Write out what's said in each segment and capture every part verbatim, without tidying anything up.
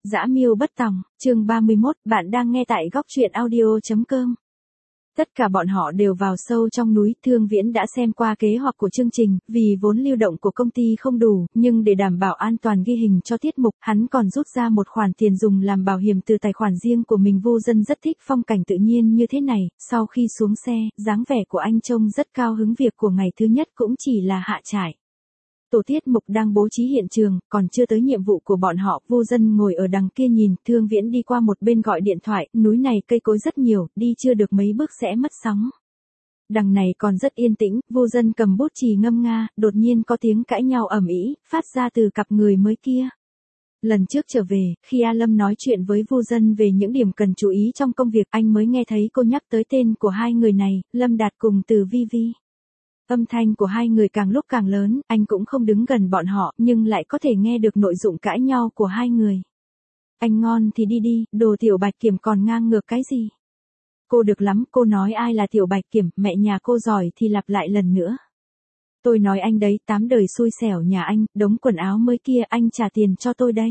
Dã Miêu Bất Tòng, chương ba mươi mốt, bạn đang nghe tại góc truyện audio chấm com. Tất cả bọn họ đều vào sâu trong núi, Thương Viễn đã xem qua kế hoạch của chương trình, vì vốn lưu động của công ty không đủ, nhưng để đảm bảo an toàn ghi hình cho tiết mục, hắn còn rút ra một khoản tiền dùng làm bảo hiểm từ tài khoản riêng của mình. Vu Dân rất thích phong cảnh tự nhiên như thế này, sau khi xuống xe, dáng vẻ của anh trông rất cao hứng. Việc của ngày thứ nhất cũng chỉ là hạ trại. Tổ tiết mục đang bố trí hiện trường, còn chưa tới nhiệm vụ của bọn họ. Vu Dân ngồi ở đằng kia nhìn, Thương Viễn đi qua một bên gọi điện thoại, núi này cây cối rất nhiều, đi chưa được mấy bước sẽ mất sóng. Đằng này còn rất yên tĩnh, Vu Dân cầm bút chì ngâm nga, đột nhiên có tiếng cãi nhau ầm ĩ, phát ra từ cặp người mới kia. Lần trước trở về, khi A Lâm nói chuyện với Vu Dân về những điểm cần chú ý trong công việc, anh mới nghe thấy cô nhắc tới tên của hai người này, Lâm Đạt cùng Từ Vi Vi. Âm thanh của hai người càng lúc càng lớn, anh cũng không đứng gần bọn họ, nhưng lại có thể nghe được nội dụng cãi nhau của hai người. Anh ngon thì đi đi, đồ Tiểu Bạch Kiểm còn ngang ngược cái gì? Cô được lắm, cô nói ai là Tiểu Bạch Kiểm, mẹ nhà cô giỏi thì lặp lại lần nữa. Tôi nói anh đấy, tám đời xui xẻo nhà anh, đống quần áo mới kia anh trả tiền cho tôi đây.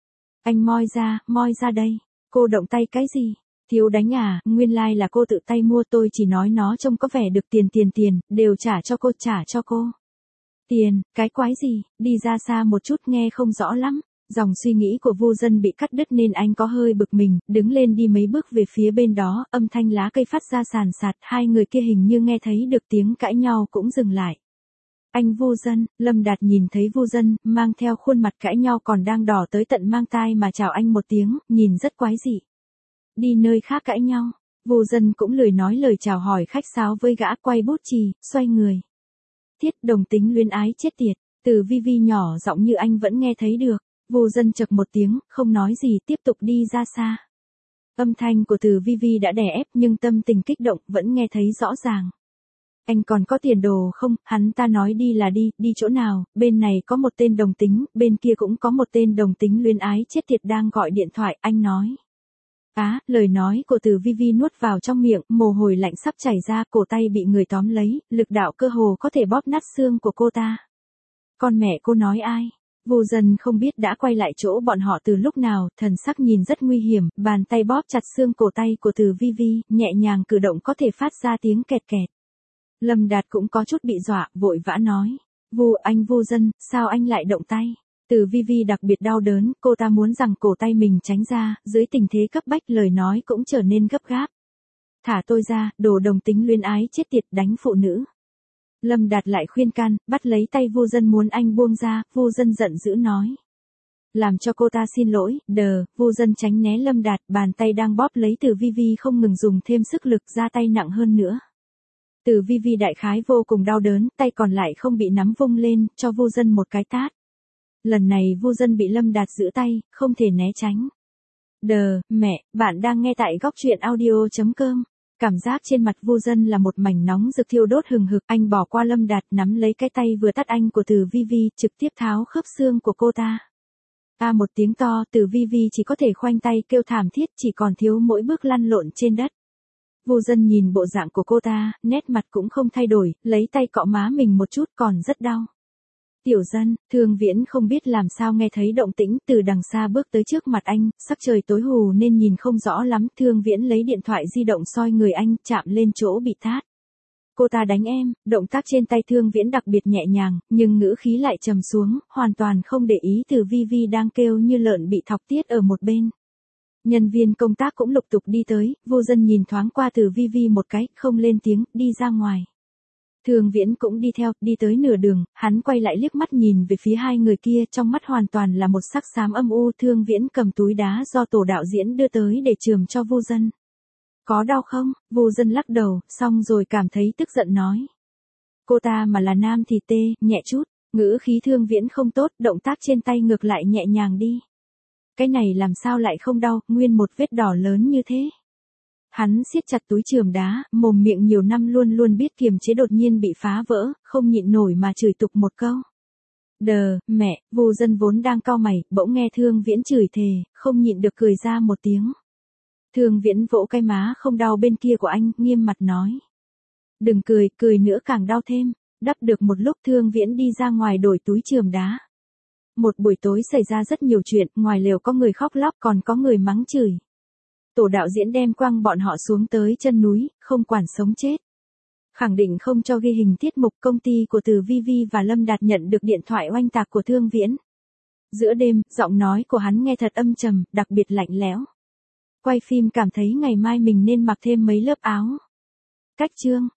Anh moi ra, moi ra đây. Cô động tay cái gì? Thiếu đánh à, nguyên lai like là cô tự tay mua, tôi chỉ nói nó trông có vẻ được tiền tiền tiền, đều trả cho cô, trả cho cô. Tiền, cái quái gì, đi ra xa một chút nghe không rõ lắm. Dòng suy nghĩ của Vu Dân bị cắt đứt nên anh có hơi bực mình, đứng lên đi mấy bước về phía bên đó, âm thanh lá cây phát ra sàn sạt, hai người kia hình như nghe thấy được tiếng cãi nhau cũng dừng lại. Anh Vu Dân, Lâm Đạt nhìn thấy Vu Dân, mang theo khuôn mặt cãi nhau còn đang đỏ tới tận mang tai mà chào anh một tiếng, nhìn rất quái dị. Đi nơi khác cãi nhau, Vu Dân cũng lười nói lời chào hỏi khách sáo với gã, quay bút chì, xoay người. Thiết đồng tính luyến ái chết tiệt, Từ Vi Vi nhỏ giọng như anh vẫn nghe thấy được. Vu Dân chậc một tiếng, không nói gì, tiếp tục đi ra xa. Âm thanh của Từ Vi Vi đã đè ép nhưng tâm tình kích động vẫn nghe thấy rõ ràng. Anh còn có tiền đồ không? Hắn ta nói đi là đi, đi chỗ nào? Bên này có một tên đồng tính, bên kia cũng có một tên đồng tính luyến ái chết tiệt đang gọi điện thoại, anh nói. Á, lời nói của Từ Vi Vi nuốt vào trong miệng, mồ hôi lạnh sắp chảy ra, cổ tay bị người tóm lấy, lực đạo cơ hồ có thể bóp nát xương của cô ta. Con mẹ cô nói ai? Vu Dân không biết đã quay lại chỗ bọn họ từ lúc nào, thần sắc nhìn rất nguy hiểm, bàn tay bóp chặt xương cổ tay của Từ Vi Vi, nhẹ nhàng cử động có thể phát ra tiếng kẹt kẹt. Lâm Đạt cũng có chút bị dọa, vội vã nói. Vu, anh Vu Dân, sao anh lại động tay? Từ Vi Vi đặc biệt đau đớn, cô ta muốn rằng cổ tay mình tránh ra, dưới tình thế cấp bách lời nói cũng trở nên gấp gáp. Thả tôi ra, đồ đồng tính luyến ái chết tiệt, đánh phụ nữ. Lâm Đạt lại khuyên can, bắt lấy tay Vu Dân muốn anh buông ra, Vu Dân giận dữ nói. Làm cho cô ta xin lỗi, đờ, Vu Dân tránh né Lâm Đạt, bàn tay đang bóp lấy Từ Vi Vi không ngừng dùng thêm sức lực, ra tay nặng hơn nữa. Từ Vi Vi đại khái vô cùng đau đớn, tay còn lại không bị nắm vung lên, cho Vu Dân một cái tát. Lần này Vu Dân bị Lâm Đạt giữ tay, không thể né tránh. Đờ, mẹ, bạn đang nghe tại góc truyện audio chấm com. Cảm giác trên mặt Vu Dân là một mảnh nóng rực thiêu đốt hừng hực, anh bỏ qua Lâm Đạt, nắm lấy cái tay vừa tát anh của Từ Vi Vi, trực tiếp tháo khớp xương của cô ta. A một tiếng to, Từ Vi Vi chỉ có thể khoanh tay kêu thảm thiết, chỉ còn thiếu mỗi bước lăn lộn trên đất. Vu Dân nhìn bộ dạng của cô ta, nét mặt cũng không thay đổi, lấy tay cọ má mình một chút còn rất đau. Tiểu Dân, Thương Viễn không biết làm sao nghe thấy động tĩnh, từ đằng xa bước tới trước mặt anh, sắc trời tối hù nên nhìn không rõ lắm, Thương Viễn lấy điện thoại di động soi người anh, chạm lên chỗ bị tát. Cô ta đánh em, động tác trên tay Thương Viễn đặc biệt nhẹ nhàng, nhưng ngữ khí lại trầm xuống, hoàn toàn không để ý Từ Vi Vi đang kêu như lợn bị thọc tiết ở một bên. Nhân viên công tác cũng lục tục đi tới, Vu Dân nhìn thoáng qua Từ Vi Vi một cái, không lên tiếng, đi ra ngoài. Thương Viễn cũng đi theo, đi tới nửa đường, hắn quay lại liếc mắt nhìn về phía hai người kia, trong mắt hoàn toàn là một sắc xám âm u. Thương Viễn cầm túi đá do tổ đạo diễn đưa tới để chườm cho Vu Dân. Có đau không? Vu Dân lắc đầu, xong rồi cảm thấy tức giận nói. Cô ta mà là nam thì tê, nhẹ chút, ngữ khí Thương Viễn không tốt, động tác trên tay ngược lại nhẹ nhàng đi. Cái này làm sao lại không đau, nguyên một vết đỏ lớn như thế. Hắn siết chặt túi chườm đá, mồm miệng nhiều năm luôn luôn biết kiềm chế đột nhiên bị phá vỡ, không nhịn nổi mà chửi tục một câu. Đờ, mẹ, Vu Dân vốn đang cau mày, bỗng nghe Thương Viễn chửi thề, không nhịn được cười ra một tiếng. Thương Viễn vỗ cái má không đau bên kia của anh, nghiêm mặt nói. Đừng cười, cười nữa càng đau thêm. Đắp được một lúc Thương Viễn đi ra ngoài đổi túi chườm đá. Một buổi tối xảy ra rất nhiều chuyện, ngoài lều có người khóc lóc còn có người mắng chửi. Tổ đạo diễn đem quăng bọn họ xuống tới chân núi, không quản sống chết. Khẳng định không cho ghi hình tiết mục. Công ty của Từ Vi Vi và Lâm Đạt nhận được điện thoại oanh tạc của Thương Viễn. Giữa đêm, giọng nói của hắn nghe thật âm trầm, đặc biệt lạnh lẽo. Quay phim cảm thấy ngày mai mình nên mặc thêm mấy lớp áo. Cách chương